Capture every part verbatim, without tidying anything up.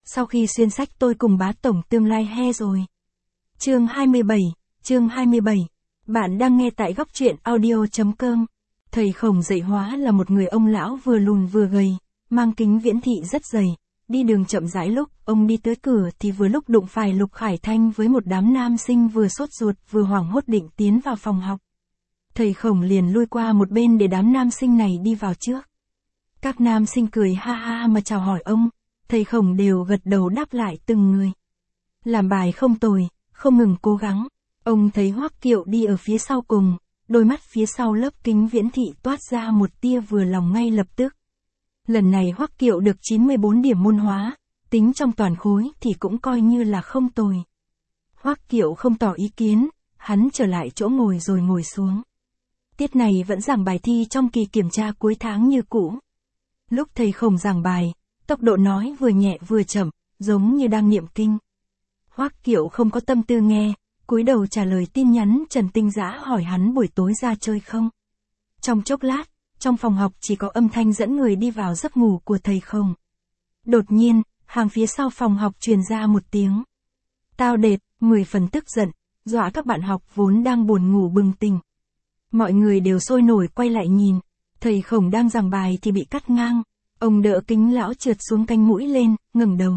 sau khi xuyên sách tôi cùng bá tổng tương lai he rồi. Chương hai mươi bảy, chương hai mươi bảy. Bạn đang nghe tại góc truyện audio chấm com. Thầy Khổng dạy hóa là một người ông lão vừa lùn vừa gầy, mang kính viễn thị rất dày. Đi đường chậm rãi, lúc ông đi tới cửa thì vừa lúc đụng phải Lục Khải Thanh với một đám nam sinh vừa sốt ruột vừa hoảng hốt định tiến vào phòng học. Thầy Khổng liền lui qua một bên để đám nam sinh này đi vào trước. Các nam sinh cười ha ha mà chào hỏi ông, thầy Khổng đều gật đầu đáp lại từng người. Làm bài không tồi, không ngừng cố gắng. Ông thấy Hoắc Kiệu đi ở phía sau cùng, đôi mắt phía sau lớp kính viễn thị toát ra một tia vừa lòng ngay lập tức. Lần này Hoắc Kiệu được chín mươi bốn điểm môn hóa, tính trong toàn khối thì cũng coi như là không tồi. Hoắc Kiệu không tỏ ý kiến, hắn trở lại chỗ ngồi rồi ngồi xuống. Tiết này vẫn giảng bài thi trong kỳ kiểm tra cuối tháng như cũ. Lúc thầy Khổng giảng bài, tốc độ nói vừa nhẹ vừa chậm, giống như đang niệm kinh. Hoắc Kiệu không có tâm tư nghe, cúi đầu trả lời tin nhắn Trần Tinh Dã hỏi hắn buổi tối ra chơi không. Trong chốc lát, trong phòng học chỉ có âm thanh dẫn người đi vào giấc ngủ của thầy Khổng. Đột nhiên, hàng phía sau phòng học truyền ra một tiếng. Tao đệt, mười phần tức giận, dọa các bạn học vốn đang buồn ngủ bừng tỉnh. Mọi người đều sôi nổi quay lại nhìn, thầy Khổng đang giảng bài thì bị cắt ngang. Ông đỡ kính lão trượt xuống cánh mũi lên, ngẩng đầu.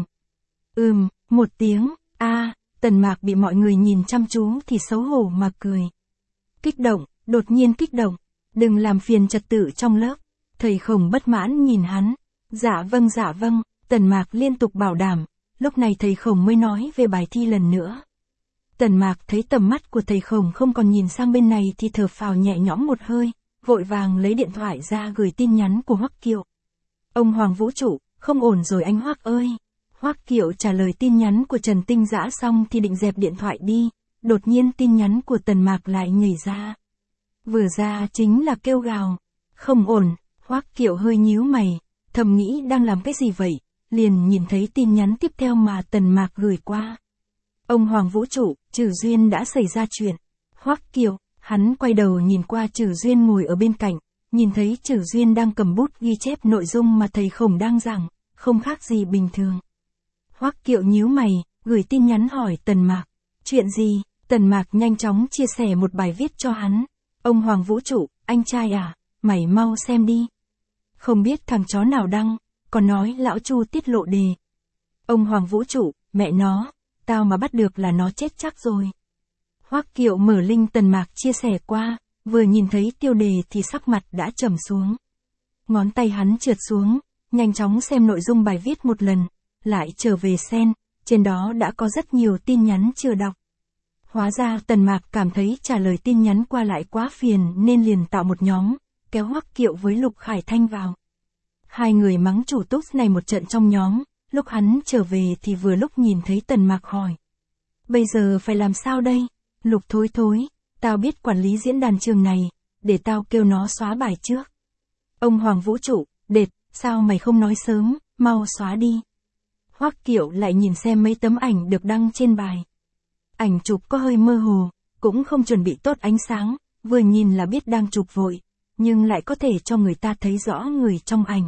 Ừm, một tiếng, a, Tần Mạc bị mọi người nhìn chăm chú thì xấu hổ mà cười. Kích động, đột nhiên kích động, đừng làm phiền trật tự trong lớp. Thầy Khổng bất mãn nhìn hắn. Dạ vâng dạ vâng, Tần Mạc liên tục bảo đảm. Lúc này thầy Khổng mới nói về bài thi lần nữa. Tần Mạc thấy tầm mắt của thầy Khổng không còn nhìn sang bên này thì thở phào nhẹ nhõm một hơi, vội vàng lấy điện thoại ra gửi tin nhắn của Hoắc Kiệu. Ông Hoàng Vũ Trụ, không ổn rồi anh Hoắc ơi. Hoắc Kiệu trả lời tin nhắn của Trần Tinh Dã xong thì định dẹp điện thoại đi, đột nhiên tin nhắn của Tần Mạc lại nhảy ra. Vừa ra chính là kêu gào. Không ổn, Hoắc Kiệu hơi nhíu mày, thầm nghĩ đang làm cái gì vậy, liền nhìn thấy tin nhắn tiếp theo mà Tần Mạc gửi qua. Ông Hoàng Vũ Trụ, Trử Duyên đã xảy ra chuyện. Hoắc Kiệu, hắn quay đầu nhìn qua Trử Duyên ngồi ở bên cạnh, nhìn thấy Trử Duyên đang cầm bút ghi chép nội dung mà thầy Khổng đang giảng, không khác gì bình thường. Hoắc Kiệu nhíu mày, gửi tin nhắn hỏi Tần Mạc. Chuyện gì? Tần Mạc nhanh chóng chia sẻ một bài viết cho hắn. Ông Hoàng Vũ Trụ, anh trai à, mày mau xem đi. Không biết thằng chó nào đăng, còn nói lão Chu tiết lộ đề. Ông Hoàng Vũ Trụ, mẹ nó, tao mà bắt được là nó chết chắc rồi. Hoắc Kiệu mở link Tần Mạc chia sẻ qua, vừa nhìn thấy tiêu đề thì sắc mặt đã trầm xuống. Ngón tay hắn trượt xuống, nhanh chóng xem nội dung bài viết một lần, lại trở về xem, trên đó đã có rất nhiều tin nhắn chưa đọc. Hóa ra Tần Mạc cảm thấy trả lời tin nhắn qua lại quá phiền nên liền tạo một nhóm, kéo Hoắc Kiệu với Lục Khải Thanh vào. Hai người mắng chủ túc này một trận trong nhóm, lúc hắn trở về thì vừa lúc nhìn thấy Tần Mạc hỏi. Bây giờ phải làm sao đây? Lục thối thối, tao biết quản lý diễn đàn trường này, để tao kêu nó xóa bài trước. Ông Hoàng Vũ Trụ, đệt, sao mày không nói sớm, mau xóa đi. Hoắc Kiệu lại nhìn xem mấy tấm ảnh được đăng trên bài. Ảnh chụp có hơi mơ hồ, cũng không chuẩn bị tốt ánh sáng, vừa nhìn là biết đang chụp vội, nhưng lại có thể cho người ta thấy rõ người trong ảnh.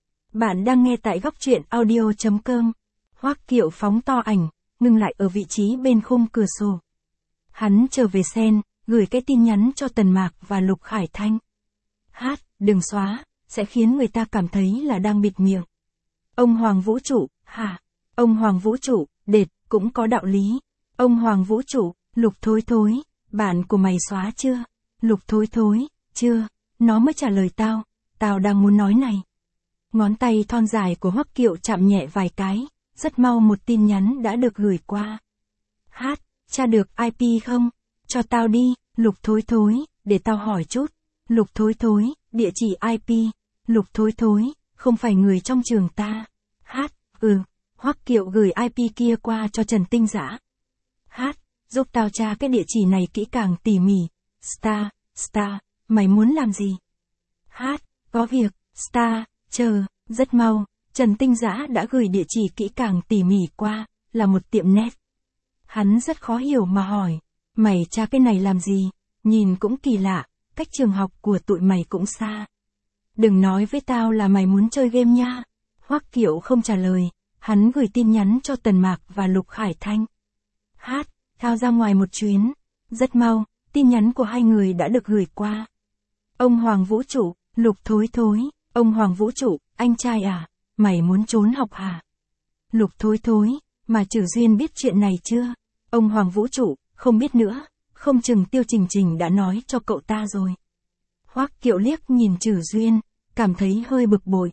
Bạn đang nghe tại góc truyện audio chấm com. Hoắc Kiệu phóng to ảnh, ngừng lại ở vị trí bên khung cửa sổ. Hắn trở về sen, gửi cái tin nhắn cho Tần Mạc và Lục Khải Thanh. Hát, đừng xóa, sẽ khiến người ta cảm thấy là đang bịt miệng. Ông Hoàng Vũ Trụ, hả? Ông Hoàng Vũ Trụ, đệt, cũng có đạo lý. Ông Hoàng Vũ Trụ, Lục thối thối, bạn của mày xóa chưa? Lục thối thối, chưa, nó mới trả lời tao, tao đang muốn nói này. Ngón tay thon dài của Hoắc Kiệu chạm nhẹ vài cái, rất mau một tin nhắn đã được gửi qua. Hát, tra được i pê không? Cho tao đi, Lục thối thối, để tao hỏi chút. Lục thối thối, địa chỉ i pê. Lục thối thối, không phải người trong trường ta. Hát, ừ, Hoắc Kiệu gửi i pê kia qua cho Trần Tinh Dã. Hát, giúp tao tra cái địa chỉ này kỹ càng tỉ mỉ. Star, Star, mày muốn làm gì? Hát, có việc, Star, chờ, rất mau, Trần Tinh Dã đã gửi địa chỉ kỹ càng tỉ mỉ qua, là một tiệm net. Hắn rất khó hiểu mà hỏi, mày tra cái này làm gì? Nhìn cũng kỳ lạ, cách trường học của tụi mày cũng xa. Đừng nói với tao là mày muốn chơi game nha. Hoắc Kiệu không trả lời, Hắn gửi tin nhắn cho Tần Mạc và Lục Khải Thanh. Hát, thao ra ngoài một chuyến. Rất mau, tin nhắn của hai người đã được gửi qua. Ông Hoàng Vũ Trụ, Lục Thối Thối. Ông Hoàng Vũ Trụ, anh trai à, mày muốn trốn học hả? Lục Thối Thối, mà Trử Duyên biết chuyện này chưa? Ông Hoàng Vũ Trụ, không biết nữa, không chừng Tiêu Trình Trình đã nói cho cậu ta rồi. Hoắc Kiệu liếc nhìn Trử Duyên, cảm thấy hơi bực bội.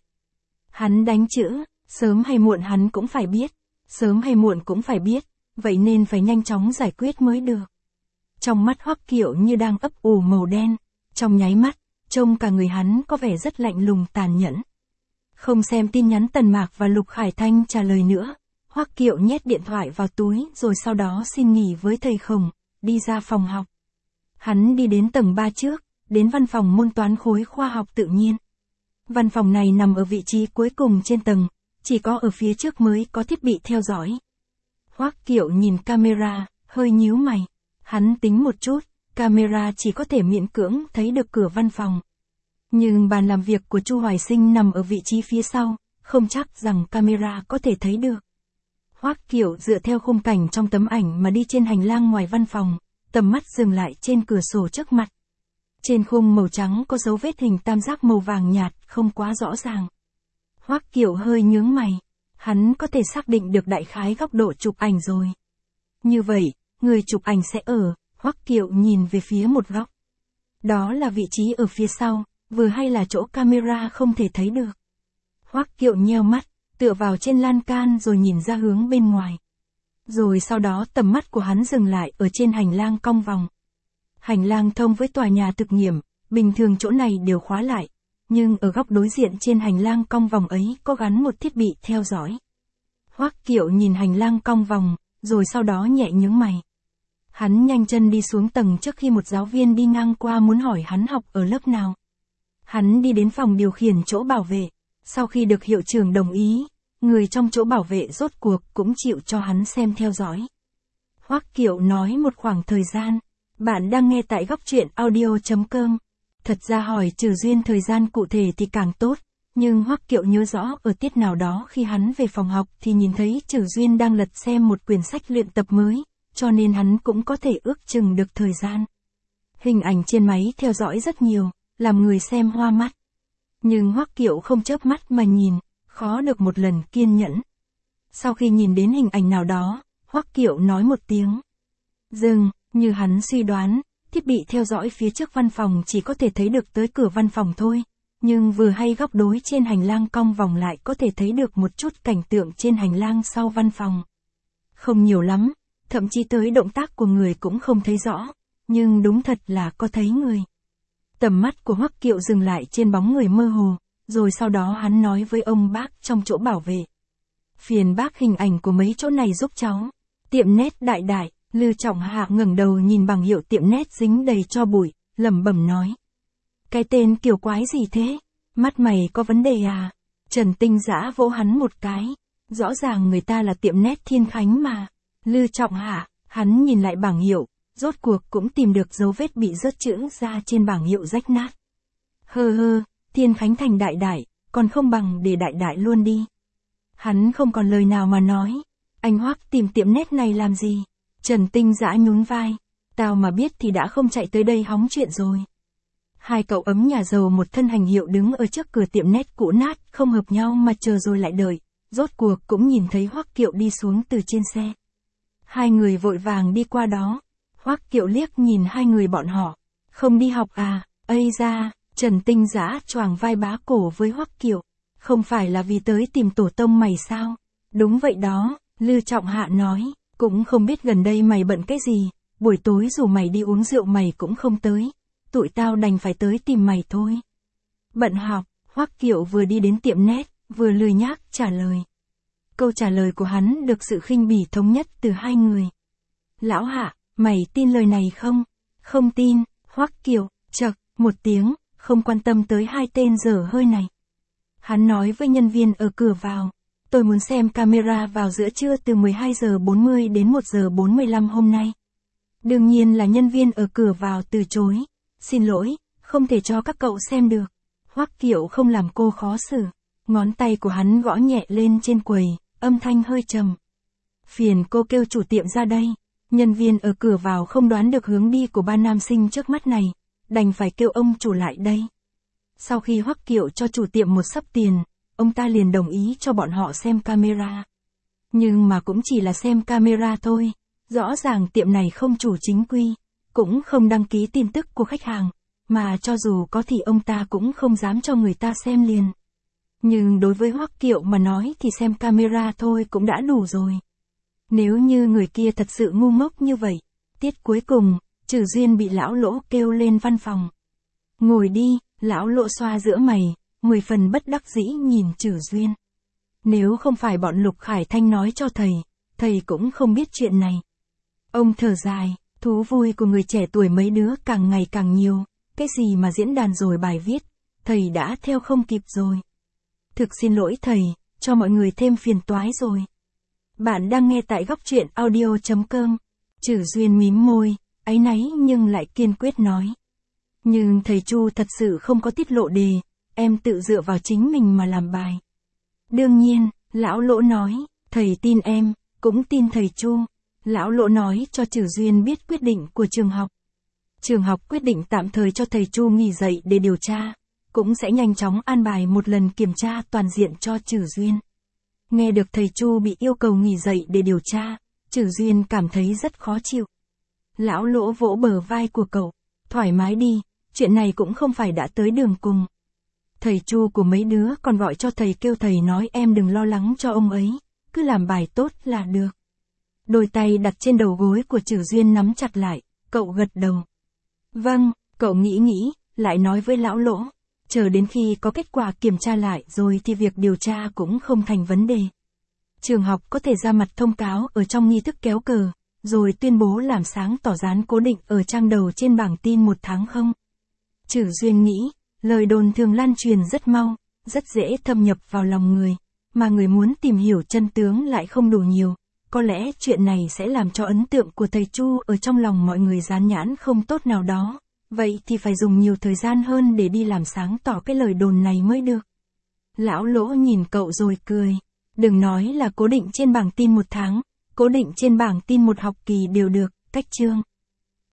Hắn đánh chữ, sớm hay muộn hắn cũng phải biết, sớm hay muộn cũng phải biết, vậy nên phải nhanh chóng giải quyết mới được. Trong mắt Hoắc Kiệu như đang ấp ủ màu đen, trong nháy mắt, trông cả người hắn có vẻ rất lạnh lùng tàn nhẫn. Không xem tin nhắn Tần Mạc và Lục Khải Thanh trả lời nữa, Hoắc Kiệu nhét điện thoại vào túi rồi sau đó xin nghỉ với thầy Khổng, đi ra phòng học. Hắn đi đến tầng ba trước, đến văn phòng môn toán khối khoa học tự nhiên. Văn phòng này nằm ở vị trí cuối cùng trên tầng, chỉ có ở phía trước mới có thiết bị theo dõi. Hoắc Kiệu nhìn camera, hơi nhíu mày. Hắn tính một chút, camera chỉ có thể miễn cưỡng thấy được cửa văn phòng. Nhưng bàn làm việc của Chu Hoài Sinh nằm ở vị trí phía sau, không chắc rằng camera có thể thấy được. Hoắc Kiệu dựa theo khung cảnh trong tấm ảnh mà đi trên hành lang ngoài văn phòng, tầm mắt dừng lại trên cửa sổ trước mặt. Trên khung màu trắng có dấu vết hình tam giác màu vàng nhạt, không quá rõ ràng. Hoắc Kiệu hơi nhướng mày, hắn có thể xác định được đại khái góc độ chụp ảnh rồi. Như vậy, người chụp ảnh sẽ ở, Hoắc Kiệu nhìn về phía một góc. Đó là vị trí ở phía sau, vừa hay là chỗ camera không thể thấy được. Hoắc Kiệu nheo mắt, tựa vào trên lan can rồi nhìn ra hướng bên ngoài. Rồi sau đó tầm mắt của hắn dừng lại ở trên hành lang cong vòng. Hành lang thông với tòa nhà thực nghiệm, bình thường chỗ này đều khóa lại, nhưng ở góc đối diện trên hành lang cong vòng ấy có gắn một thiết bị theo dõi. Hoắc Kiệu nhìn hành lang cong vòng, rồi sau đó nhẹ nhướng mày. Hắn nhanh chân đi xuống tầng trước khi một giáo viên đi ngang qua muốn hỏi hắn học ở lớp nào. Hắn đi đến phòng điều khiển chỗ bảo vệ, sau khi được hiệu trưởng đồng ý, người trong chỗ bảo vệ rốt cuộc cũng chịu cho hắn xem theo dõi. Hoắc Kiệu nói một khoảng thời gian, bạn đang nghe tại góc truyện audio chấm com. Thật ra hỏi Trử Duyên thời gian cụ thể thì càng tốt, nhưng Hoắc Kiệu nhớ rõ ở tiết nào đó khi hắn về phòng học thì nhìn thấy Trử Duyên đang lật xem một quyển sách luyện tập mới, cho nên hắn cũng có thể ước chừng được thời gian. Hình ảnh trên máy theo dõi rất nhiều, làm người xem hoa mắt. Nhưng Hoắc Kiệu không chớp mắt mà nhìn, khó được một lần kiên nhẫn. Sau khi nhìn đến hình ảnh nào đó, Hoắc Kiệu nói một tiếng. Dừng, như hắn suy đoán, thiết bị theo dõi phía trước văn phòng chỉ có thể thấy được tới cửa văn phòng thôi, nhưng vừa hay góc đối trên hành lang cong vòng lại có thể thấy được một chút cảnh tượng trên hành lang sau văn phòng. Không nhiều lắm, thậm chí tới động tác của người cũng không thấy rõ, nhưng đúng thật là có thấy người. Tầm mắt của Hoắc Kiệu dừng lại trên bóng người mơ hồ, rồi sau đó hắn nói với ông bác trong chỗ bảo vệ. Phiền bác hình ảnh của mấy chỗ này giúp cháu. Tiệm nét đại đại, Lư Trọng Hạ ngẩng đầu nhìn bảng hiệu tiệm nét dính đầy tro bụi, lẩm bẩm nói. Cái tên kiểu quái gì thế? Mắt mày có vấn đề à? Trần Tinh Dã vỗ hắn một cái. Rõ ràng người ta là tiệm nét Thiên Khánh mà. Lư Trọng Hạ, hắn nhìn lại bảng hiệu, rốt cuộc cũng tìm được dấu vết bị rớt chữ ra trên bảng hiệu rách nát. Hơ hơ, Thiên Khánh thành đại đại, còn không bằng để đại đại luôn đi. Hắn không còn lời nào mà nói. Anh Hoắc tìm tiệm nét này làm gì? Trần Tinh Dã nhún vai. Tao mà biết thì đã không chạy tới đây hóng chuyện rồi. Hai cậu ấm nhà giàu một thân hành hiệu đứng ở trước cửa tiệm nét cũ nát, không hợp nhau mà chờ rồi lại đợi. Rốt cuộc cũng nhìn thấy Hoắc Kiệu đi xuống từ trên xe. Hai người vội vàng đi qua đó. Hoắc Kiệu liếc nhìn hai người bọn họ. Không đi học à? Ây da, Trần Tinh Dã choàng vai bá cổ với Hoắc Kiệu. Không phải là vì tới tìm tổ tông mày sao? Đúng vậy đó, Lư Trọng Hạ nói. Cũng không biết gần đây mày bận cái gì, buổi tối dù mày đi uống rượu mày cũng không tới. Tụi tao đành phải tới tìm mày thôi. Bận học, Hoắc Kiệu vừa đi đến tiệm nét, vừa lười nhác trả lời. Câu trả lời của hắn được sự khinh bỉ thống nhất từ hai người. Lão Hạ, mày tin lời này không? Không tin, Hoắc Kiệu, chậc, một tiếng, không quan tâm tới hai tên dở hơi này. Hắn nói với nhân viên ở cửa vào. Tôi muốn xem camera vào giữa trưa từ mười hai giờ bốn mươi đến một giờ bốn mươi lăm hôm nay. Đương nhiên là nhân viên ở cửa vào từ chối. Xin lỗi, không thể cho các cậu xem được. Hoắc Kiệu không làm cô khó xử. Ngón tay của hắn gõ nhẹ lên trên quầy, âm thanh hơi trầm. Phiền cô kêu chủ tiệm ra đây. Nhân viên ở cửa vào không đoán được hướng đi của ba nam sinh trước mắt này, đành phải kêu ông chủ lại đây. Sau khi Hoắc Kiệu cho chủ tiệm một xấp tiền, ông ta liền đồng ý cho bọn họ xem camera. Nhưng mà cũng chỉ là xem camera thôi, rõ ràng tiệm này không chủ chính quy, cũng không đăng ký tin tức của khách hàng, mà cho dù có thì ông ta cũng không dám cho người ta xem liền. Nhưng đối với Hoắc Kiệu mà nói thì xem camera thôi cũng đã đủ rồi. Nếu như người kia thật sự ngu ngốc như vậy, tiết cuối cùng, Trử Duyên bị lão Lỗ kêu lên văn phòng. Ngồi đi, lão Lỗ xoa giữa mày, mười phần bất đắc dĩ nhìn Trử Duyên. Nếu không phải bọn Lục Khải Thanh nói cho thầy, thầy cũng không biết chuyện này. Ông thở dài, thú vui của người trẻ tuổi mấy đứa càng ngày càng nhiều, cái gì mà diễn đàn rồi bài viết, thầy đã theo không kịp rồi. Thực xin lỗi thầy, cho mọi người thêm phiền toái rồi. Bạn đang nghe tại góc truyện audio chấm com. Trử Duyên mím môi, áy náy nhưng lại kiên quyết nói. Nhưng thầy Chu thật sự không có tiết lộ đề, em tự dựa vào chính mình mà làm bài. Đương nhiên, lão Lỗ nói, thầy tin em, cũng tin thầy Chu. Lão Lỗ nói cho Trử Duyên biết quyết định của trường học. Trường học quyết định tạm thời cho thầy Chu nghỉ dạy để điều tra, cũng sẽ nhanh chóng an bài một lần kiểm tra toàn diện cho Trử Duyên. Nghe được thầy Chu bị yêu cầu nghỉ dạy để điều tra, Trử Duyên cảm thấy rất khó chịu. Lão Lỗ vỗ bờ vai của cậu, thoải mái đi, chuyện này cũng không phải đã tới đường cùng. Thầy Chu của mấy đứa còn gọi cho thầy kêu thầy nói em đừng lo lắng cho ông ấy, cứ làm bài tốt là được. Đôi tay đặt trên đầu gối của Trử Duyên nắm chặt lại, cậu gật đầu. Vâng, cậu nghĩ nghĩ, lại nói với lão Lỗ, chờ đến khi có kết quả kiểm tra lại rồi thì việc điều tra cũng không thành vấn đề. Trường học có thể ra mặt thông cáo ở trong nghi thức kéo cờ, rồi tuyên bố làm sáng tỏ dán cố định ở trang đầu trên bảng tin một tháng không? Trử Duyên nghĩ, lời đồn thường lan truyền rất mau, rất dễ thâm nhập vào lòng người, mà người muốn tìm hiểu chân tướng lại không đủ nhiều. Có lẽ chuyện này sẽ làm cho ấn tượng của thầy Chu ở trong lòng mọi người dán nhãn không tốt nào đó, vậy thì phải dùng nhiều thời gian hơn để đi làm sáng tỏ cái lời đồn này mới được. Lão Lỗ nhìn cậu rồi cười, đừng nói là cố định trên bảng tin một tháng, cố định trên bảng tin một học kỳ đều được, cách chương.